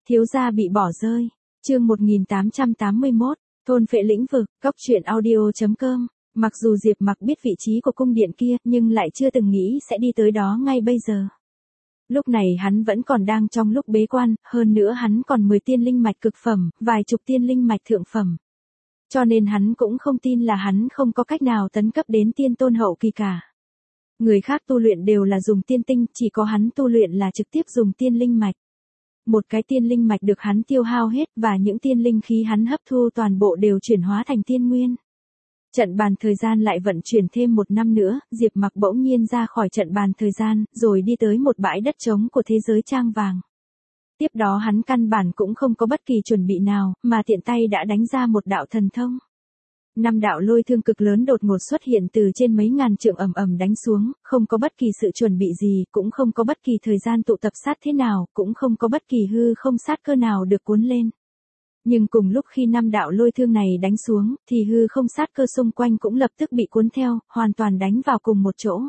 Thiếu gia bị bỏ rơi. Chương 1881, thôn phệ lĩnh vực, Cóc truyện audio.com. Mặc dù Diệp Mặc biết vị trí của cung điện kia, nhưng lại chưa từng nghĩ sẽ đi tới đó ngay bây giờ. Lúc này hắn vẫn còn đang trong lúc bế quan, hơn nữa hắn còn 10 tiên linh mạch cực phẩm, vài chục tiên linh mạch thượng phẩm. Cho nên hắn cũng không tin là hắn không có cách nào tấn cấp đến tiên tôn hậu kỳ cả. Người khác tu luyện đều là dùng tiên tinh, chỉ có hắn tu luyện là trực tiếp dùng tiên linh mạch. Một cái tiên linh mạch được hắn tiêu hao hết và những tiên linh khí hắn hấp thu toàn bộ đều chuyển hóa thành tiên nguyên. Trận bàn thời gian lại vận chuyển thêm 1 năm nữa, Diệp Mặc bỗng nhiên ra khỏi trận bàn thời gian, rồi đi tới một bãi đất trống của thế giới trang vàng. Tiếp đó hắn căn bản cũng không có bất kỳ chuẩn bị nào, mà tiện tay đã đánh ra một đạo thần thông. 5 đạo lôi thương cực lớn đột ngột xuất hiện từ trên mấy ngàn trượng ầm ầm đánh xuống, không có bất kỳ sự chuẩn bị gì, cũng không có bất kỳ thời gian tụ tập sát thế nào, cũng không có bất kỳ hư không sát cơ nào được cuốn lên. Nhưng cùng lúc khi 5 đạo lôi thương này đánh xuống, thì hư không sát cơ xung quanh cũng lập tức bị cuốn theo, hoàn toàn đánh vào cùng một chỗ.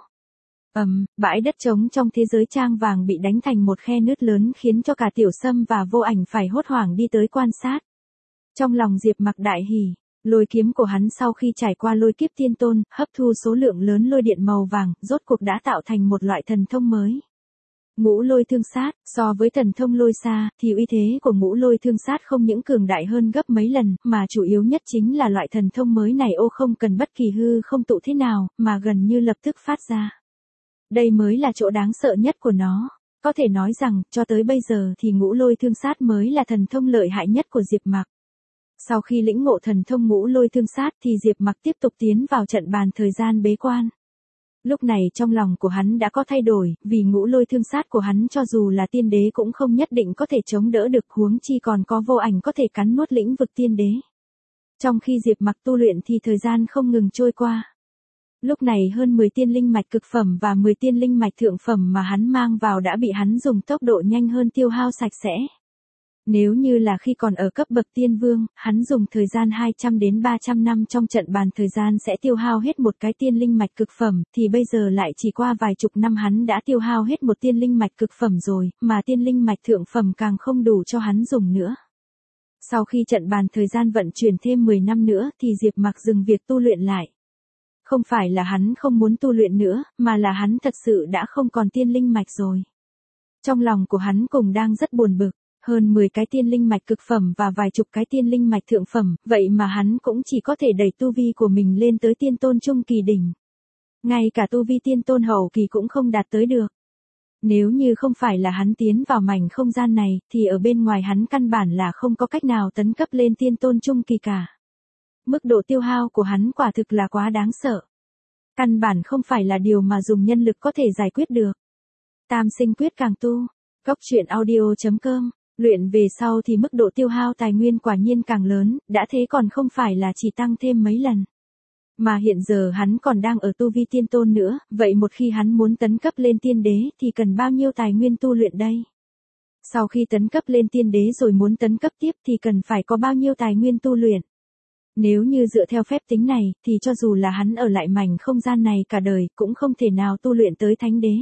Bãi đất trống trong thế giới trang vàng bị đánh thành một khe nứt lớn khiến cho cả Tiểu Sâm và Vô Ảnh phải hốt hoảng đi tới quan sát. Trong lòng Diệp Mặc đại hỉ, lôi kiếm của hắn sau khi trải qua lôi kiếp tiên tôn, hấp thu số lượng lớn lôi điện màu vàng, rốt cuộc đã tạo thành một loại thần thông mới. Ngũ lôi thương sát, so với thần thông lôi xa, thì uy thế của ngũ lôi thương sát không những cường đại hơn gấp mấy lần, mà chủ yếu nhất chính là loại thần thông mới này không cần bất kỳ hư không tụ thế nào, mà gần như lập tức phát ra. Đây mới là chỗ đáng sợ nhất của nó. Có thể nói rằng, cho tới bây giờ thì ngũ lôi thương sát mới là thần thông lợi hại nhất của Diệp Mặc. Sau khi lĩnh ngộ thần thông ngũ lôi thương sát thì Diệp Mặc tiếp tục tiến vào trận bàn thời gian bế quan. Lúc này trong lòng của hắn đã có thay đổi, vì ngũ lôi thương sát của hắn cho dù là tiên đế cũng không nhất định có thể chống đỡ được, huống chi còn có Vô Ảnh có thể cắn nuốt lĩnh vực tiên đế. Trong khi Diệp Mặc tu luyện thì thời gian không ngừng trôi qua. Lúc này hơn 10 tiên linh mạch cực phẩm và 10 tiên linh mạch thượng phẩm mà hắn mang vào đã bị hắn dùng tốc độ nhanh hơn tiêu hao sạch sẽ. Nếu như là khi còn ở cấp bậc tiên vương, hắn dùng thời gian 200 đến 300 năm trong trận bàn thời gian sẽ tiêu hao hết một cái tiên linh mạch cực phẩm, thì bây giờ lại chỉ qua vài chục năm hắn đã tiêu hao hết một tiên linh mạch cực phẩm rồi, mà tiên linh mạch thượng phẩm càng không đủ cho hắn dùng nữa. Sau khi trận bàn thời gian vận chuyển thêm 10 năm nữa thì Diệp Mặc dừng việc tu luyện lại. Không phải là hắn không muốn tu luyện nữa, mà là hắn thật sự đã không còn tiên linh mạch rồi. Trong lòng của hắn cũng đang rất buồn bực. Hơn 10 cái tiên linh mạch cực phẩm và vài chục cái tiên linh mạch thượng phẩm, vậy mà hắn cũng chỉ có thể đẩy tu vi của mình lên tới tiên tôn trung kỳ đỉnh. Ngay cả tu vi tiên tôn hậu kỳ cũng không đạt tới được. Nếu như không phải là hắn tiến vào mảnh không gian này, thì ở bên ngoài hắn căn bản là không có cách nào tấn cấp lên tiên tôn trung kỳ cả. Mức độ tiêu hao của hắn quả thực là quá đáng sợ. Căn bản không phải là điều mà dùng nhân lực có thể giải quyết được. Tam sinh quyết càng tu. Cóc truyện audio.com. Luyện về sau thì mức độ tiêu hao tài nguyên quả nhiên càng lớn, đã thế còn không phải là chỉ tăng thêm mấy lần. Mà hiện giờ hắn còn đang ở tu vi tiên tôn nữa, vậy một khi hắn muốn tấn cấp lên tiên đế thì cần bao nhiêu tài nguyên tu luyện đây? Sau khi tấn cấp lên tiên đế rồi muốn tấn cấp tiếp thì cần phải có bao nhiêu tài nguyên tu luyện? Nếu như dựa theo phép tính này, thì cho dù là hắn ở lại mảnh không gian này cả đời, cũng không thể nào tu luyện tới thánh đế.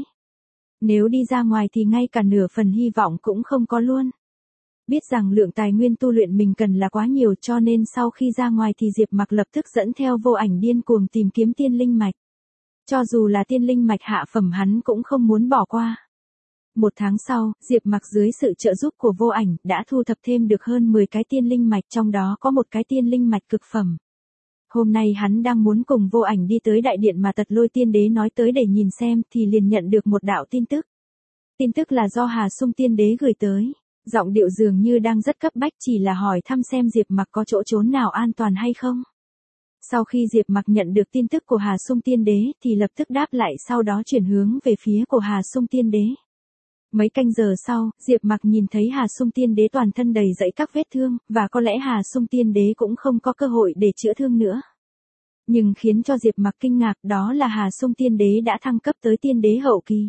Nếu đi ra ngoài thì ngay cả nửa phần hy vọng cũng không có luôn. Biết rằng lượng tài nguyên tu luyện mình cần là quá nhiều, cho nên sau khi ra ngoài thì Diệp Mặc lập tức dẫn theo Vô Ảnh điên cuồng tìm kiếm tiên linh mạch. Cho dù là tiên linh mạch hạ phẩm hắn cũng không muốn bỏ qua. 1 tháng sau, Diệp Mặc dưới sự trợ giúp của Vô Ảnh đã thu thập thêm được hơn 10 cái tiên linh mạch, trong đó có một cái tiên linh mạch cực phẩm. Hôm nay hắn đang muốn cùng Vô Ảnh đi tới đại điện mà Tật Lôi Tiên Đế nói tới để nhìn xem thì liền nhận được một đạo tin tức. Tin tức là do Hà Sung Tiên Đế gửi tới. Giọng điệu dường như đang rất cấp bách, chỉ là hỏi thăm xem Diệp Mặc có chỗ trốn nào an toàn hay không. Sau khi Diệp Mặc nhận được tin tức của Hà Sung Tiên Đế thì lập tức đáp lại, sau đó chuyển hướng về phía của Hà Sung Tiên Đế. Mấy canh giờ sau, Diệp Mặc nhìn thấy Hà Sung Tiên Đế toàn thân đầy dẫy các vết thương, và có lẽ Hà Sung Tiên Đế cũng không có cơ hội để chữa thương nữa. Nhưng khiến cho Diệp Mặc kinh ngạc đó là Hà Sung Tiên Đế đã thăng cấp tới tiên đế hậu kỳ.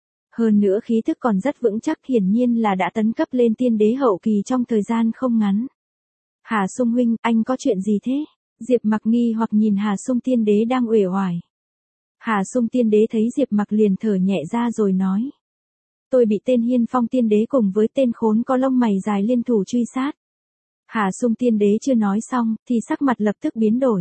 Hơn nữa khí thức còn rất vững chắc, hiển nhiên là đã tấn cấp lên tiên đế hậu kỳ trong thời gian không ngắn. Hà Sung huynh, anh có chuyện gì thế? Diệp Mặc nghi hoặc nhìn Hà Sung Tiên Đế đang uể oải. Hà Sung Tiên Đế thấy Diệp Mặc liền thở nhẹ ra rồi nói. tôi bị tên Hiên Phong tiên đế cùng với tên khốn có lông mày dài liên thủ truy sát. Hà Sung tiên đế chưa nói xong, thì sắc mặt lập tức biến đổi.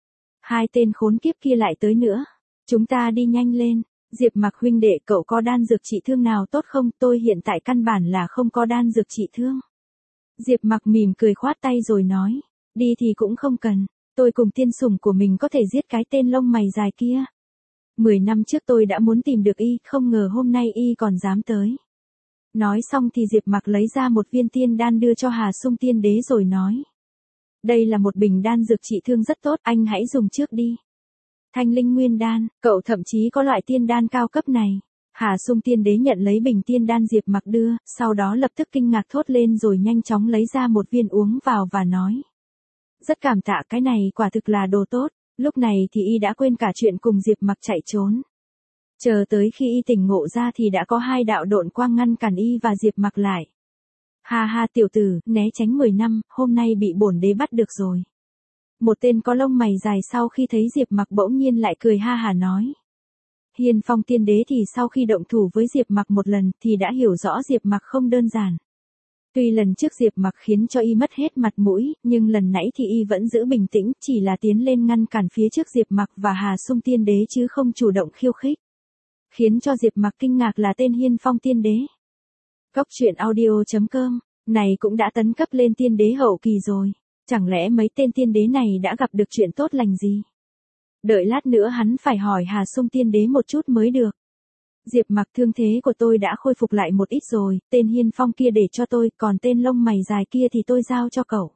Hai tên khốn kiếp kia lại tới nữa. Chúng ta đi nhanh lên. Diệp Mặc huynh đệ, cậu có đan dược trị thương nào tốt không? Tôi hiện tại căn bản là không có đan dược trị thương. Diệp Mặc mỉm cười khoát tay rồi nói. Đi thì cũng không cần. Tôi cùng tiên sủng của mình có thể giết cái tên lông mày dài kia. 10 năm trước tôi đã muốn tìm được y, không ngờ hôm nay y còn dám tới. Nói xong thì Diệp Mặc lấy ra một viên tiên đan đưa cho Hà Sung tiên đế rồi nói. Đây là một bình đan dược trị thương rất tốt, anh hãy dùng trước đi. Thanh linh nguyên đan, cậu thậm chí có loại tiên đan cao cấp này. Hà Sung tiên đế nhận lấy bình tiên đan Diệp Mặc đưa, sau đó lập tức kinh ngạc thốt lên rồi nhanh chóng lấy ra một viên uống vào và nói. Rất cảm tạ, cái này quả thực là đồ tốt. Lúc này thì y đã quên cả chuyện cùng Diệp Mặc chạy trốn. Chờ tới khi y tỉnh ngộ ra thì đã có hai đạo độn quang ngăn cản y và Diệp Mặc lại. Ha ha tiểu tử, né tránh 10 năm, hôm nay bị bổn đế bắt được rồi. Một tên có lông mày dài sau khi thấy Diệp Mặc bỗng nhiên lại cười ha hả nói. Hiên Phong tiên đế thì sau khi động thủ với Diệp Mặc một lần thì đã hiểu rõ Diệp Mặc không đơn giản. Tuy lần trước Diệp Mặc khiến cho y mất hết mặt mũi, nhưng lần nãy thì y vẫn giữ bình tĩnh, chỉ là tiến lên ngăn cản phía trước Diệp Mặc và Hà Sung tiên đế chứ không chủ động khiêu khích. Khiến cho Diệp Mặc kinh ngạc là tên Hiên Phong tiên đế. Góc truyện audio.com, này cũng đã tấn cấp lên tiên đế hậu kỳ rồi. Chẳng lẽ mấy tên tiên đế này đã gặp được chuyện tốt lành gì? Đợi lát nữa hắn phải hỏi Hà Sung tiên đế một chút mới được. Diệp Mặc, thương thế của tôi đã khôi phục lại một ít rồi, tên Hiên Phong kia để cho tôi, còn tên lông mày dài kia thì tôi giao cho cậu.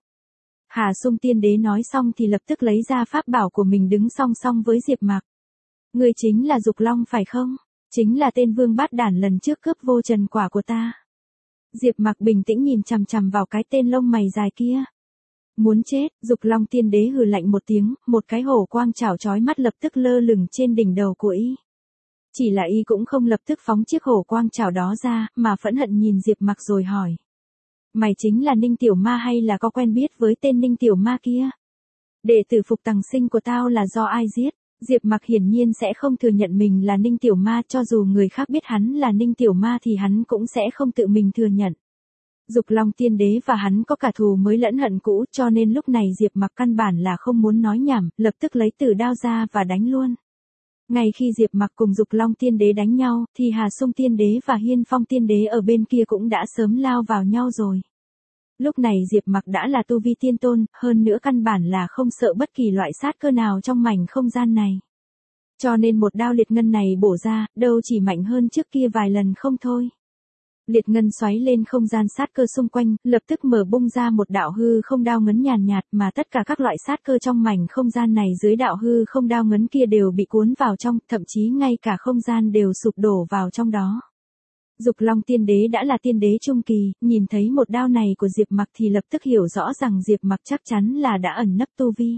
Hà Sung tiên đế nói xong thì lập tức lấy ra pháp bảo của mình đứng song song với Diệp Mặc. Người chính là Dục Long phải không? Chính là tên vương bát đản lần trước cướp vô trần quả của ta. Diệp Mặc bình tĩnh nhìn chằm chằm vào cái tên lông mày dài kia. Muốn chết, Dục Long tiên đế hừ lạnh một tiếng, một cái hổ quang chảo chói mắt lập tức lơ lửng trên đỉnh đầu của y. Chỉ là y cũng không lập tức phóng chiếc hổ quang chảo đó ra, mà phẫn hận nhìn Diệp Mặc rồi hỏi. Mày chính là Ninh Tiểu Ma hay là có quen biết với tên Ninh Tiểu Ma kia? Đệ tử Phục Tằng Sinh của tao là do ai giết? Diệp Mặc hiển nhiên sẽ không thừa nhận mình là Ninh Tiểu Ma, cho dù người khác biết hắn là Ninh Tiểu Ma thì hắn cũng sẽ không tự mình thừa nhận. Dục Long tiên đế và hắn có cả thù mới lẫn hận cũ, cho nên lúc này Diệp Mặc căn bản là không muốn nói nhảm, lập tức lấy tử đao ra và đánh luôn. Ngay khi Diệp Mặc cùng Dục Long tiên đế đánh nhau, thì Hà Sung tiên đế và Hiên Phong tiên đế ở bên kia cũng đã sớm lao vào nhau rồi. Lúc này Diệp Mặc đã là tu vi tiên tôn, hơn nữa căn bản là không sợ bất kỳ loại sát cơ nào trong mảnh không gian này. Cho nên một đao liệt ngân này bổ ra, đâu chỉ mạnh hơn trước kia vài lần không thôi. Liệt ngân xoáy lên không gian sát cơ xung quanh, lập tức mở bung ra một đạo hư không đao ngấn nhàn nhạt mà tất cả các loại sát cơ trong mảnh không gian này dưới đạo hư không đao ngấn kia đều bị cuốn vào trong, thậm chí ngay cả không gian đều sụp đổ vào trong đó. Dục Long tiên đế đã là tiên đế trung kỳ, nhìn thấy một đao này của Diệp Mặc thì lập tức hiểu rõ rằng Diệp Mặc chắc chắn là đã ẩn nấp tu vi.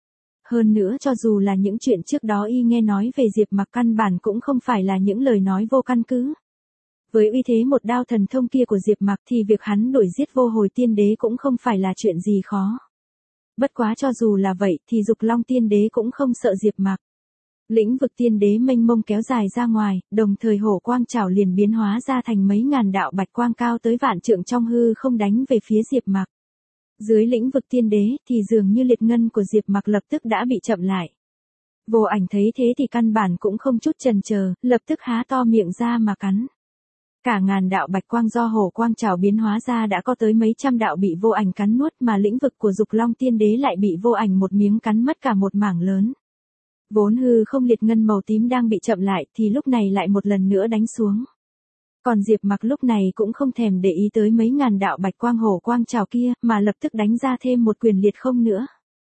Hơn nữa cho dù là những chuyện trước đó y nghe nói về Diệp Mặc căn bản cũng không phải là những lời nói vô căn cứ. Với uy thế một đao thần thông kia của Diệp Mặc thì việc hắn đuổi giết vô hồi tiên đế cũng không phải là chuyện gì khó. Bất quá cho dù là vậy thì Dục Long tiên đế cũng không sợ Diệp Mặc. Lĩnh vực tiên đế mênh mông kéo dài ra ngoài, đồng thời hổ quang chảo liền biến hóa ra thành mấy ngàn đạo bạch quang cao tới vạn trượng trong hư không đánh về phía Diệp Mặc. Dưới lĩnh vực tiên đế thì dường như liệt ngân của Diệp Mặc lập tức đã bị chậm lại. Vô Ảnh thấy thế thì căn bản cũng không chút chần chờ, lập tức há to miệng ra mà cắn. Cả ngàn đạo bạch quang do hổ quang chảo biến hóa ra đã có tới mấy trăm đạo bị Vô Ảnh cắn nuốt, mà lĩnh vực của Dục Long tiên đế lại bị Vô Ảnh một miếng cắn mất cả một mảng lớn. Vốn hư không liệt ngân màu tím đang bị chậm lại thì lúc này lại một lần nữa đánh xuống. Còn Diệp Mặc lúc này cũng không thèm để ý tới mấy ngàn đạo bạch quang hổ quang trào kia, mà lập tức đánh ra thêm một quyền liệt không nữa.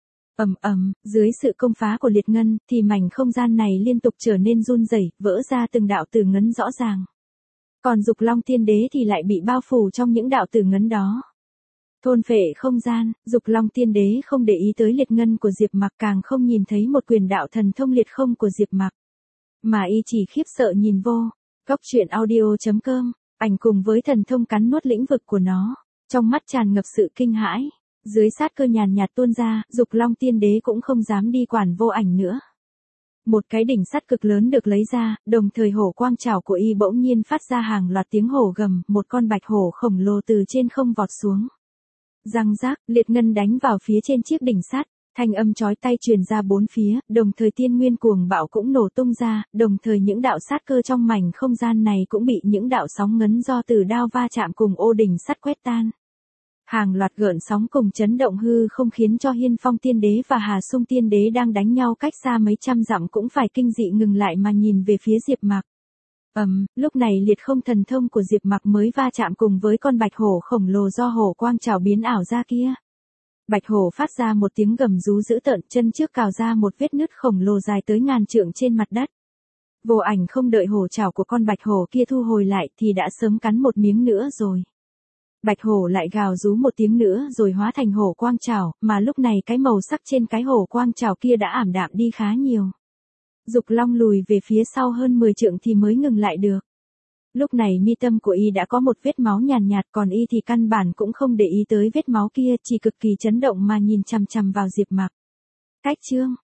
Ầm ầm, dưới sự công phá của liệt ngân thì mảnh không gian này liên tục trở nên run rẩy, vỡ ra từng đạo tử ngấn rõ ràng. Còn Dục Long tiên đế thì lại bị bao phủ trong những đạo tử ngấn đó. Thôn phệ không gian, Dục Long tiên đế không để ý tới liệt ngân của Diệp Mặc, càng không nhìn thấy một quyền đạo thần thông liệt không của Diệp Mặc. Mà y chỉ khiếp sợ nhìn vô. Góc truyện audio.com, ảnh cùng với thần thông cắn nuốt lĩnh vực của nó. Trong mắt tràn ngập sự kinh hãi. Dưới sát cơ nhàn nhạt tuôn ra, Dục Long tiên đế cũng không dám đi quản Vô Ảnh nữa. Một cái đỉnh sắt cực lớn được lấy ra, đồng thời hổ quang trảo của y bỗng nhiên phát ra hàng loạt tiếng hổ gầm, một con bạch hổ khổng lồ từ trên không vọt xuống. Răng rác, liệt ngân đánh vào phía trên chiếc đỉnh sắt, thanh âm chói tai truyền ra bốn phía, đồng thời tiên nguyên cuồng bạo cũng nổ tung ra, đồng thời những đạo sát cơ trong mảnh không gian này cũng bị những đạo sóng ngấn do từ đao va chạm cùng ô đỉnh sắt quét tan. Hàng loạt gợn sóng cùng chấn động hư không khiến cho Hiên Phong Tiên Đế và Hà Sung Tiên Đế đang đánh nhau cách xa mấy trăm dặm cũng phải kinh dị ngừng lại mà nhìn về phía Diệp Mặc. Lúc này liệt không thần thông của Diệp Mặc mới va chạm cùng với con bạch hổ khổng lồ do hổ quang trảo biến ảo ra kia. Bạch hổ phát ra một tiếng gầm rú dữ tợn, chân trước cào ra một vết nứt khổng lồ dài tới ngàn trượng trên mặt đất. Vô Ảnh không đợi hổ trảo của con bạch hổ kia thu hồi lại thì đã sớm cắn một miếng nữa rồi. Bạch hổ lại gào rú một tiếng nữa rồi hóa thành hổ quang trảo, mà lúc này cái màu sắc trên cái hổ quang trảo kia đã ảm đạm đi khá nhiều. Dục Long lùi về phía sau hơn 10 trượng thì mới ngừng lại được. Lúc này mi tâm của y đã có một vết máu nhàn nhạt, còn y thì căn bản cũng không để ý tới vết máu kia, chỉ cực kỳ chấn động mà nhìn chằm chằm vào Diệp Mặc. Cách chương